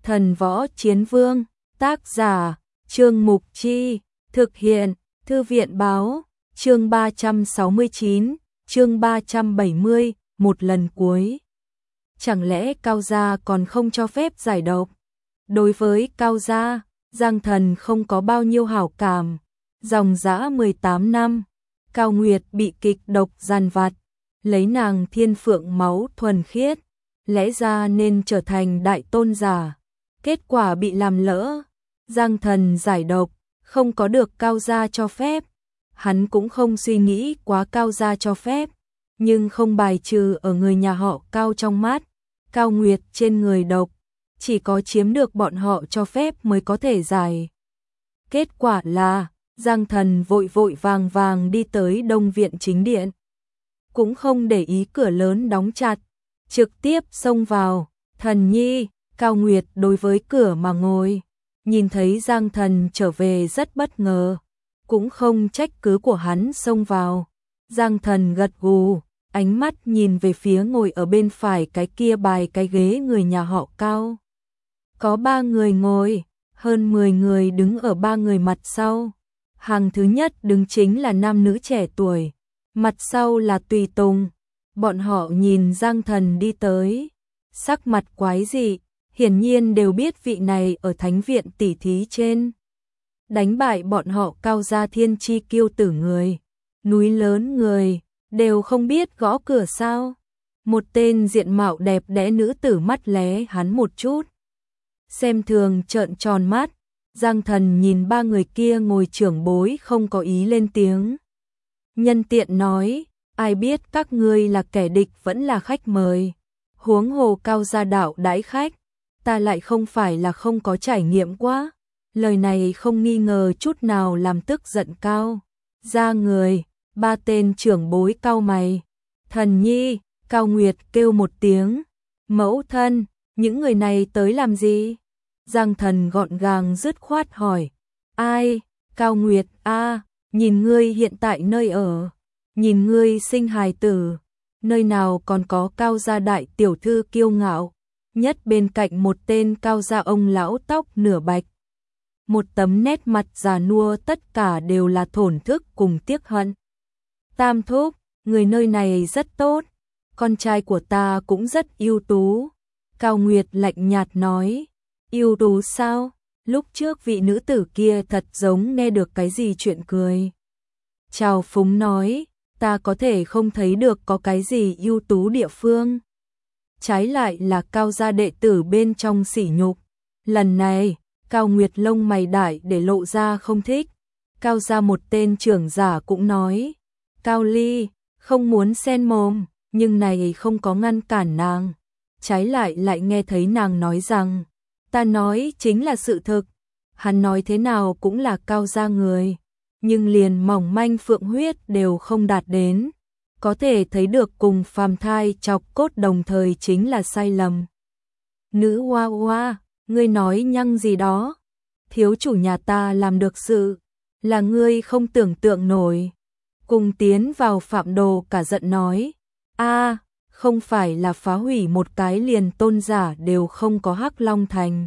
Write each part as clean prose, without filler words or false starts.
Thần Võ Chiến Vương, tác giả, Trương Mục Chi, thực hiện, Thư viện báo, chương 369, chương 370, một lần cuối. Chẳng lẽ Cao gia còn không cho phép giải độc? Đối với Cao gia, Giang Thần không có bao nhiêu hảo cảm. Dòng dã 18 năm, Cao Nguyệt bị kịch độc giàn vặt, lấy nàng thiên phượng máu thuần khiết, lẽ ra nên trở thành đại tôn giả. Kết quả bị làm lỡ, Giang Thần giải độc, không có được Cao gia cho phép. Hắn cũng không suy nghĩ quá Cao gia cho phép, nhưng không bài trừ ở người nhà họ Cao trong mắt. Cao Nguyệt trên người độc, chỉ có chiếm được bọn họ cho phép mới có thể giải. Kết quả là, Giang Thần vội vội vàng vàng đi tới Đông Viện chính điện. Cũng không để ý cửa lớn đóng chặt, trực tiếp xông vào. Thần nhi, Cao Nguyệt đối với cửa mà ngồi. Nhìn thấy Giang Thần trở về rất bất ngờ, cũng không trách cứ của hắn xông vào. Giang Thần gật gù, ánh mắt nhìn về phía ngồi ở bên phải cái kia bài cái ghế người nhà họ Cao. Có 3 người ngồi, hơn 10 người đứng ở 3 người mặt sau. Hàng thứ nhất đứng chính là nam nữ trẻ tuổi, mặt sau là tùy tùng. Bọn họ nhìn Giang Thần đi tới, sắc mặt quái dị, hiển nhiên đều biết vị này ở thánh viện tỷ thí trên đánh bại bọn họ Cao gia thiên chi kiêu tử người, núi lớn người, đều không biết gõ cửa sao. Một tên diện mạo đẹp đẽ nữ tử mắt lé hắn một chút, xem thường trợn tròn mắt. Giang Thần nhìn 3 người kia ngồi trưởng bối không có ý lên tiếng. Nhân tiện nói, ai biết các ngươi là kẻ địch vẫn là khách mời. Huống hồ Cao gia đạo đãi khách, ta lại không phải là không có trải nghiệm quá. Lời này không nghi ngờ chút nào làm tức giận Cao gia người. 3 tên trưởng bối cau mày. Thần nhi, Cao Nguyệt kêu một tiếng. Mẫu thân, những người này tới làm gì? Giang Thần gọn gàng dứt khoát hỏi. Ai? Cao Nguyệt a, nhìn ngươi hiện tại nơi ở, nhìn ngươi sinh hài tử, nơi nào còn có Cao gia đại tiểu thư kiêu ngạo. Nhất bên cạnh một tên Cao gia ông lão tóc nửa bạch, một tấm nét mặt già nua, tất cả đều là thổn thức cùng tiếc hận. Tam thúc, người nơi này rất tốt, con trai của ta cũng rất ưu tú. Cao Nguyệt lạnh nhạt nói. Ưu tú sao? Lúc trước vị nữ tử kia thật giống nghe được cái gì chuyện cười. Trào phúng nói, ta có thể không thấy được có cái gì ưu tú địa phương. Trái lại là Cao gia đệ tử bên trong sỉ nhục. Lần này, Cao Nguyệt lông mày đại để lộ ra không thích. Cao gia một tên trưởng giả cũng nói, Cao Ly, không muốn xen mồm, nhưng này không có ngăn cản nàng. Trái lại nghe thấy nàng nói rằng, ta nói chính là sự thực. Hắn nói thế nào cũng là Cao gia người, nhưng liền mỏng manh phượng huyết đều không đạt đến. Có thể thấy được cùng phàm thai chọc cốt đồng thời chính là sai lầm. Nữ hoa hoa, ngươi nói nhăng gì đó? Thiếu chủ nhà ta làm được sự, là ngươi không tưởng tượng nổi. Cùng tiến vào Phạm Đồ cả giận nói, a, không phải là phá hủy một cái liền tôn giả đều không có Hắc Long Thành.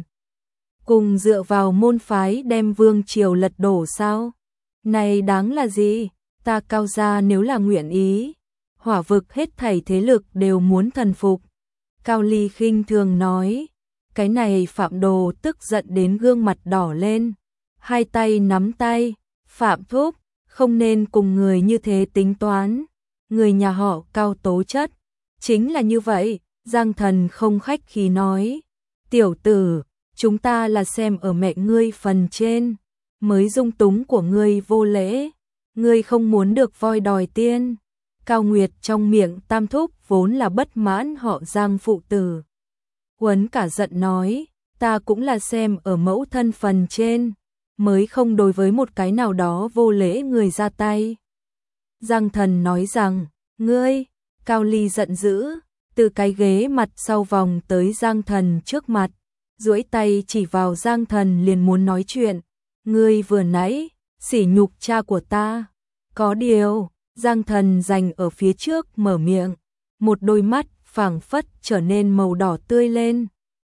Cùng dựa vào môn phái đem vương triều lật đổ sao? Này đáng là gì? Ta Cao gia nếu là nguyện ý, hỏa vực hết thảy thế lực đều muốn thần phục. Cao Ly khinh thường nói. Cái này Phạm Đồ tức giận đến gương mặt đỏ lên, hai tay nắm tay. Phạm thúc, không nên cùng người như thế tính toán. Người nhà họ Cao tố chất chính là như vậy. Giang Thần không khách khí nói, tiểu tử, chúng ta là xem ở mẹ ngươi phần trên, mới dung túng của ngươi vô lễ. Ngươi không muốn được voi đòi tiên. Cao Nguyệt trong miệng tam thúc vốn là bất mãn họ Giang phụ tử. Huấn cả giận nói, ta cũng là xem ở mẫu thân phần trên, mới không đối với một cái nào đó vô lễ người ra tay. Giang Thần nói rằng, ngươi, Cao Ly giận dữ, từ cái ghế mặt sau vòng tới Giang Thần trước mặt, duỗi tay chỉ vào Giang Thần liền muốn nói chuyện. Ngươi vừa nãy, sỉ nhục cha của ta. Có điều, Giang Thần giành ở phía trước mở miệng, một đôi mắt phảng phất trở nên màu đỏ tươi lên.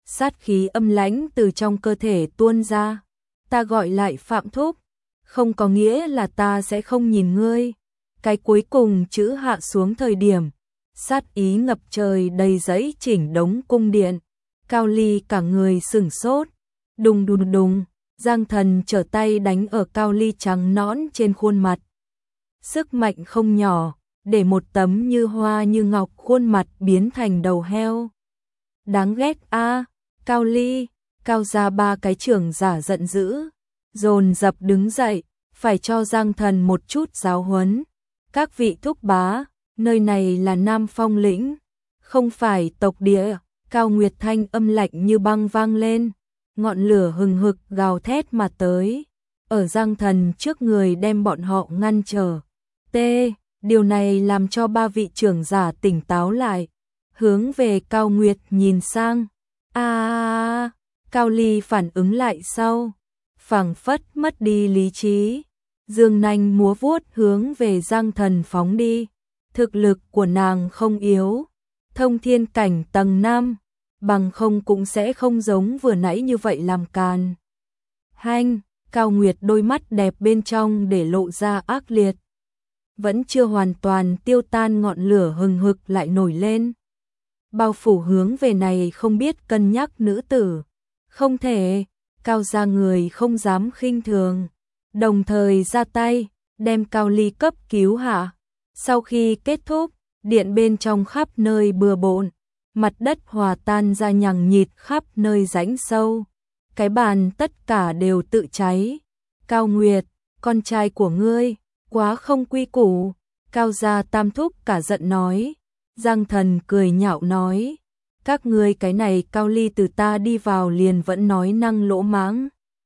sát khí âm lãnh từ trong cơ thể tuôn ra. Ta gọi lại Phạm Thúc, không có nghĩa là ta sẽ không nhìn ngươi. Cái cuối cùng chữ hạ xuống thời điểm, sát ý ngập trời đầy dẫy chỉnh đống cung điện. Cao Ly cả người sửng sốt, đùng đùng đùng, Giang Thần trở tay đánh ở Cao Ly trắng nõn trên khuôn mặt. Sức mạnh không nhỏ, để một tấm như hoa như ngọc khuôn mặt biến thành đầu heo. Đáng ghét a, Cao Ly, Cao gia ba cái trưởng giả giận dữ, dồn dập đứng dậy, phải cho Giang Thần một chút giáo huấn. Các vị thúc bá, nơi này là Nam Phong lĩnh, không phải tộc địa. Cao Nguyệt thanh âm lạnh như băng vang lên, ngọn lửa hừng hực gào thét mà tới, ở Giang Thần trước người đem bọn họ ngăn trở. Điều này làm cho ba vị trưởng giả tỉnh táo lại, hướng về Cao Nguyệt nhìn sang. Cao Ly phản ứng lại sau, phảng phất mất đi lý trí, dương nanh múa vuốt hướng về Giang Thần phóng đi. Thực lực của nàng không yếu, thông thiên cảnh tầng 5, bằng không cũng sẽ không giống vừa nãy như vậy làm càn. Hanh, Cao Nguyệt đôi mắt đẹp bên trong để lộ ra ác liệt. Vẫn chưa hoàn toàn tiêu tan ngọn lửa hừng hực lại nổi lên. Bao phủ hướng về này không biết cân nhắc nữ tử. Không thể, Cao gia người không dám khinh thường. Đồng thời ra tay, đem Cao Ly cấp cứu hạ. Sau khi kết thúc, điện bên trong khắp nơi bừa bộn. Mặt đất hòa tan ra nhằng nhịt khắp nơi rãnh sâu. Cái bàn tất cả đều tự cháy. Cao Nguyệt, con trai của ngươi, quá không quy củ. Cao gia tam thúc cả giận nói. Giang Thần cười nhạo nói. Các ngươi cái này Cao Ly từ ta đi vào liền vẫn nói năng lỗ mãng.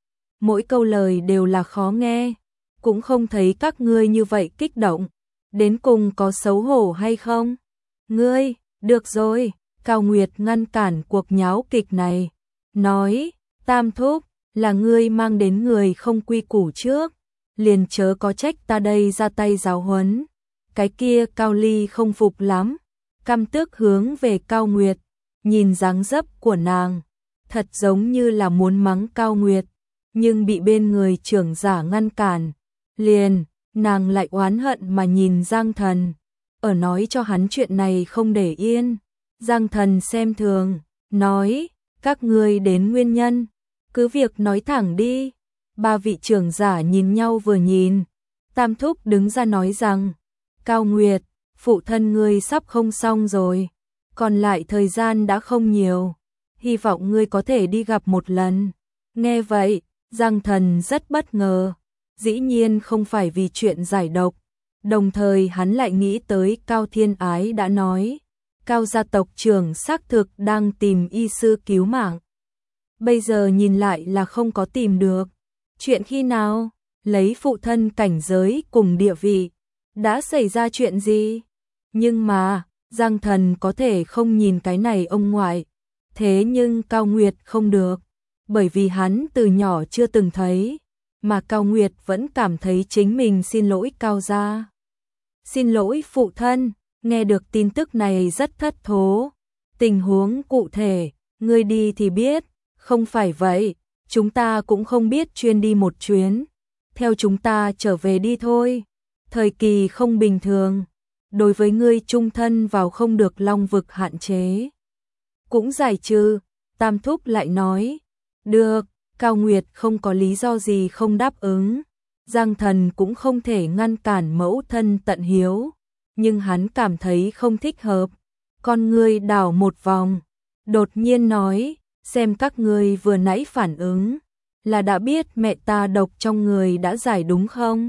Mỗi câu lời đều là khó nghe. Cũng không thấy các ngươi như vậy kích động. Đến cùng có xấu hổ hay không? Ngươi, được rồi. Cao Nguyệt ngăn cản cuộc nháo kịch này. Nói, tam thúc, là ngươi mang đến người không quy củ trước. Liền chớ có trách ta đây ra tay giáo huấn. Cái kia Cao Ly không phục lắm. Căm tức hướng về Cao Nguyệt. Nhìn dáng dấp của nàng. Thật giống như là muốn mắng Cao Nguyệt. Nhưng bị bên người trưởng giả ngăn cản. Liền, nàng lại oán hận mà nhìn Giang Thần. Ở nói cho hắn chuyện này không để yên. Giang Thần xem thường, nói, các ngươi đến nguyên nhân, cứ việc nói thẳng đi. Ba vị trưởng giả nhìn nhau vừa nhìn, tam thúc đứng ra nói rằng, Cao Nguyệt, phụ thân ngươi sắp không xong rồi, còn lại thời gian đã không nhiều, hy vọng ngươi có thể đi gặp một lần. Nghe vậy, Giang Thần rất bất ngờ, dĩ nhiên không phải vì chuyện giải độc, đồng thời hắn lại nghĩ tới Cao Thiên Ái đã nói. Cao gia tộc trưởng xác thực đang tìm y sư cứu mạng. Bây giờ nhìn lại là không có tìm được. Chuyện khi nào? Lấy phụ thân cảnh giới cùng địa vị. Đã xảy ra chuyện gì? Nhưng mà, Giang Thần có thể không nhìn cái này ông ngoại. Thế nhưng Cao Nguyệt không được. Bởi vì hắn từ nhỏ chưa từng thấy. Mà Cao Nguyệt vẫn cảm thấy chính mình xin lỗi Cao gia. Xin lỗi phụ thân. Nghe được tin tức này rất thất thố. Tình huống cụ thể, ngươi đi thì biết, không phải vậy, chúng ta cũng không biết chuyên đi một chuyến. Theo chúng ta trở về đi thôi. Thời kỳ không bình thường, đối với ngươi trung thân vào không được long vực hạn chế. Cũng giải trừ, tam thúc lại nói. Được, Cao Nguyệt không có lý do gì không đáp ứng. Giang Thần cũng không thể ngăn cản mẫu thân tận hiếu. Nhưng hắn cảm thấy không thích hợp. Con ngươi đảo một vòng, đột nhiên nói, xem các ngươi vừa nãy phản ứng, là đã biết mẹ ta độc trong người đã giải đúng không?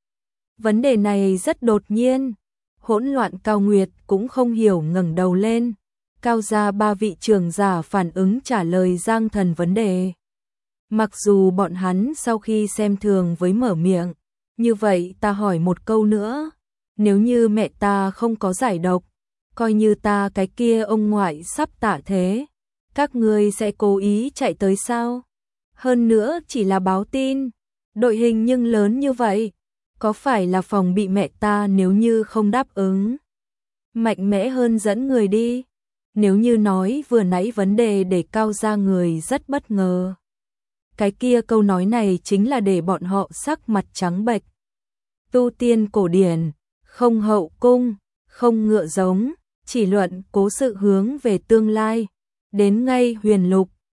Vấn đề này rất đột nhiên, hỗn loạn. Cao Nguyệt cũng không hiểu ngẩng đầu lên. Cao gia ba vị trưởng giả phản ứng trả lời Giang Thần vấn đề. Mặc dù bọn hắn sau khi xem thường với mở miệng, như vậy ta hỏi một câu nữa. Nếu như mẹ ta không có giải độc, coi như ta cái kia ông ngoại sắp tạ thế, các ngươi sẽ cố ý chạy tới sao? Hơn nữa chỉ là báo tin, đội hình nhưng lớn như vậy, có phải là phòng bị mẹ ta nếu như không đáp ứng? Mạnh mẽ hơn dẫn người đi. Nếu như nói vừa nãy vấn đề để cao ra người rất bất ngờ. Cái kia câu nói này chính là để bọn họ sắc mặt trắng bệch. Tu tiên cổ điển, không hậu cung, không ngựa giống, chỉ luận cố sự hướng về tương lai. Đến ngay huyền lục,